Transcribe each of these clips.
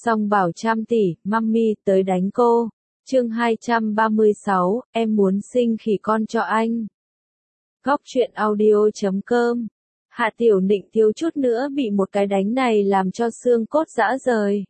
Song bảo trăm tỷ, mummy tới đánh cô. Chương 236, em muốn sinh khỉ con cho anh. Góc truyện audio.com. Hạ Tiểu Nịnh thiếu chút nữa bị một cái đánh này làm cho xương cốt rã rời.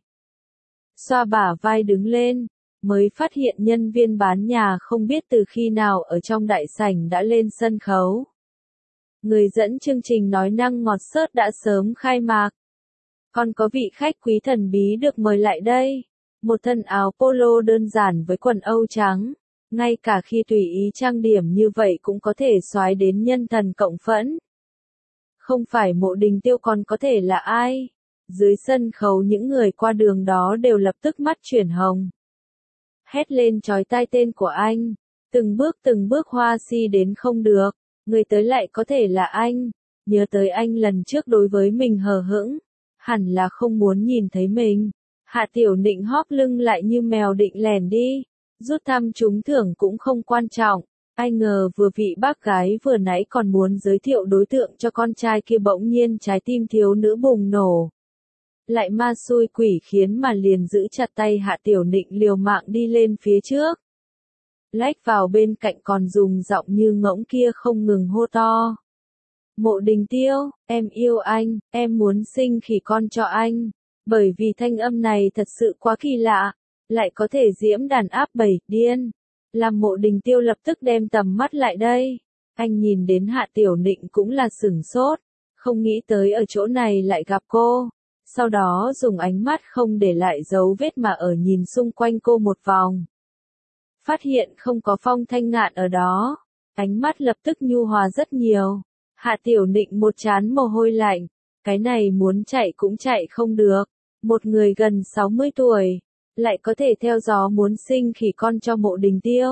Xoa bả vai đứng lên, mới phát hiện nhân viên bán nhà không biết từ khi nào ở trong đại sảnh đã lên sân khấu. Người dẫn chương trình nói năng ngọt xớt đã sớm khai mạc. Còn có vị khách quý thần bí được mời lại đây. Một thân áo polo đơn giản với quần âu trắng. Ngay cả khi tùy ý trang điểm như vậy cũng có thể soái đến nhân thần cộng phẫn. Không phải Mộ Đình Tiêu còn có thể là ai? Dưới sân khấu những người qua đường đó đều lập tức mắt chuyển hồng. Hét lên chói tai tên của anh. Từng bước hoa si đến không được. Người tới lại có thể là anh. Nhớ tới anh lần trước đối với mình hờ hững. Hẳn là không muốn nhìn thấy mình. Hạ Tiểu Nịnh hóp lưng lại như mèo định lèn đi. Rút thăm trúng thưởng cũng không quan trọng. Ai ngờ vừa vị bác gái vừa nãy còn muốn giới thiệu đối tượng cho con trai kia bỗng nhiên trái tim thiếu nữ bùng nổ. Lại ma xui quỷ khiến mà liền giữ chặt tay Hạ Tiểu Nịnh liều mạng đi lên phía trước. Lách vào bên cạnh còn dùng giọng như ngỗng kia không ngừng hô to. Mộ Đình Tiêu, em yêu anh, em muốn sinh khỉ con cho anh. Bởi vì thanh âm này thật sự quá kỳ lạ, lại có thể diễm đàn áp bầy điên. Làm Mộ Đình Tiêu lập tức đem tầm mắt lại đây. Anh nhìn đến Hạ Tiểu Nịnh cũng là sửng sốt, không nghĩ tới ở chỗ này lại gặp cô. Sau đó dùng ánh mắt không để lại dấu vết mà ở nhìn xung quanh cô một vòng. Phát hiện không có Phong Thanh Ngạn ở đó, ánh mắt lập tức nhu hòa rất nhiều. Hạ Tiểu Nịnh một trán mồ hôi lạnh, cái này muốn chạy cũng chạy không được. Một người gần 60 tuổi, lại có thể theo gió muốn sinh khỉ con cho Mộ Đình Tiêu.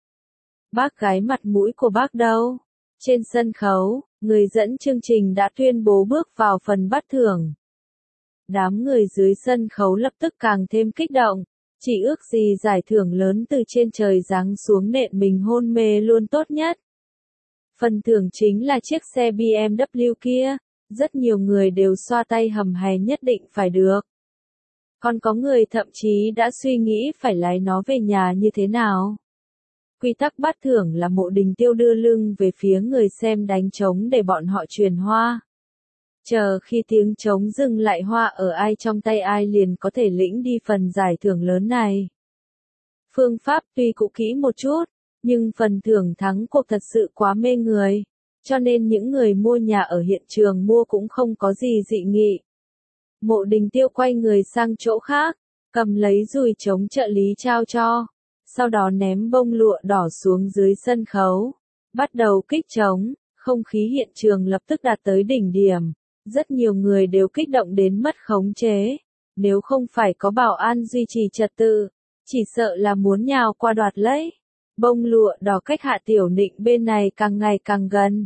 Bác gái mặt mũi của bác đâu? Trên sân khấu, người dẫn chương trình đã tuyên bố bước vào phần bắt thưởng. Đám người dưới sân khấu lập tức càng thêm kích động, chỉ ước gì giải thưởng lớn từ trên trời giáng xuống nện mình hôn mê luôn tốt nhất. Phần thưởng chính là chiếc xe BMW kia, rất nhiều người đều xoa tay hầm hè nhất định phải được. Còn có người thậm chí đã suy nghĩ phải lái nó về nhà như thế nào. Quy tắc bắt thưởng là Mộ Đình Tiêu đưa lưng về phía người xem đánh trống để bọn họ truyền hoa. Chờ khi tiếng trống dừng lại hoa ở ai trong tay ai liền có thể lĩnh đi phần giải thưởng lớn này. Phương pháp tuy cũ kỹ một chút, nhưng phần thưởng thắng cuộc thật sự quá mê người, cho nên những người mua nhà ở hiện trường mua cũng không có gì dị nghị. Mộ Đình Tiêu quay người sang chỗ khác, cầm lấy dùi trống trợ lý trao cho, sau đó ném bông lụa đỏ xuống dưới sân khấu, bắt đầu kích trống, không khí hiện trường lập tức đạt tới đỉnh điểm, rất nhiều người đều kích động đến mất khống chế, nếu không phải có bảo an duy trì trật tự, chỉ sợ là muốn nhào qua đoạt lấy. Bông lụa đỏ cách Hạ Tiểu Nịnh bên này càng ngày càng gần.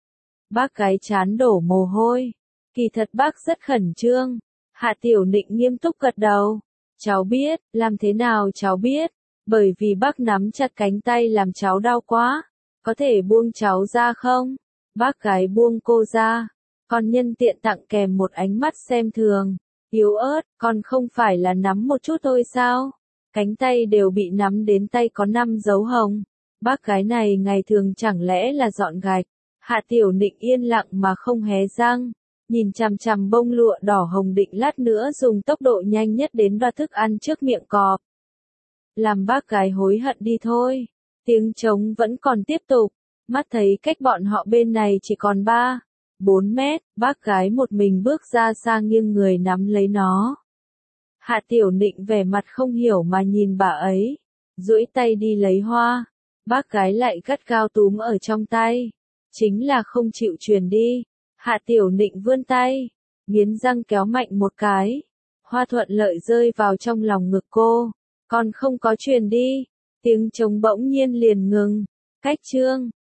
Bác gái chán đổ mồ hôi. Kỳ thật bác rất khẩn trương. Hạ Tiểu Nịnh nghiêm túc gật đầu. Cháu biết, làm thế nào cháu biết. Bởi vì bác nắm chặt cánh tay làm cháu đau quá. Có thể buông cháu ra không? Bác gái buông cô ra. Còn nhân tiện tặng kèm một ánh mắt xem thường. Yếu ớt, còn không phải là nắm một chút thôi sao? Cánh tay đều bị nắm đến tay có 5 dấu hồng. Bác gái này ngày thường chẳng lẽ là dọn gạch. Hạ Tiểu Nịnh yên lặng mà không hé răng. Nhìn chằm chằm bông lụa đỏ hồng định lát nữa dùng tốc độ nhanh nhất đến đoạt thức ăn trước miệng cọp. Làm bác gái hối hận đi thôi. Tiếng trống vẫn còn tiếp tục. Mắt thấy cách bọn họ bên này chỉ còn 3-4 mét. Bác gái một mình bước ra xa nghiêng người nắm lấy nó. Hạ Tiểu Nịnh vẻ mặt không hiểu mà nhìn bà ấy, duỗi tay đi lấy hoa, bác gái lại gắt gao túm ở trong tay, chính là không chịu truyền đi. Hạ Tiểu Nịnh vươn tay, nghiến răng kéo mạnh một cái, hoa thuận lợi rơi vào trong lòng ngực cô, còn không có truyền đi, tiếng trống bỗng nhiên liền ngừng, cách chương.